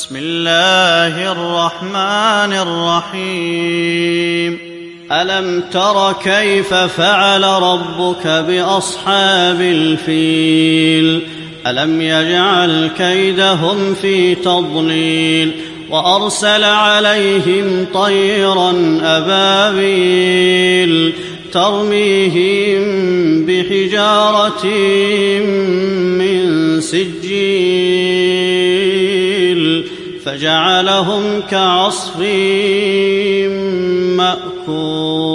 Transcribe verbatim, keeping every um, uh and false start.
بسم الله الرحمن الرحيم ألم تر كيف فعل ربك بأصحاب الفيل ألم يجعل كيدهم في تضليل وأرسل عليهم طيرا أبابيل ترميهم بحجارة من سجيل فجعلهم كعصف مأكول.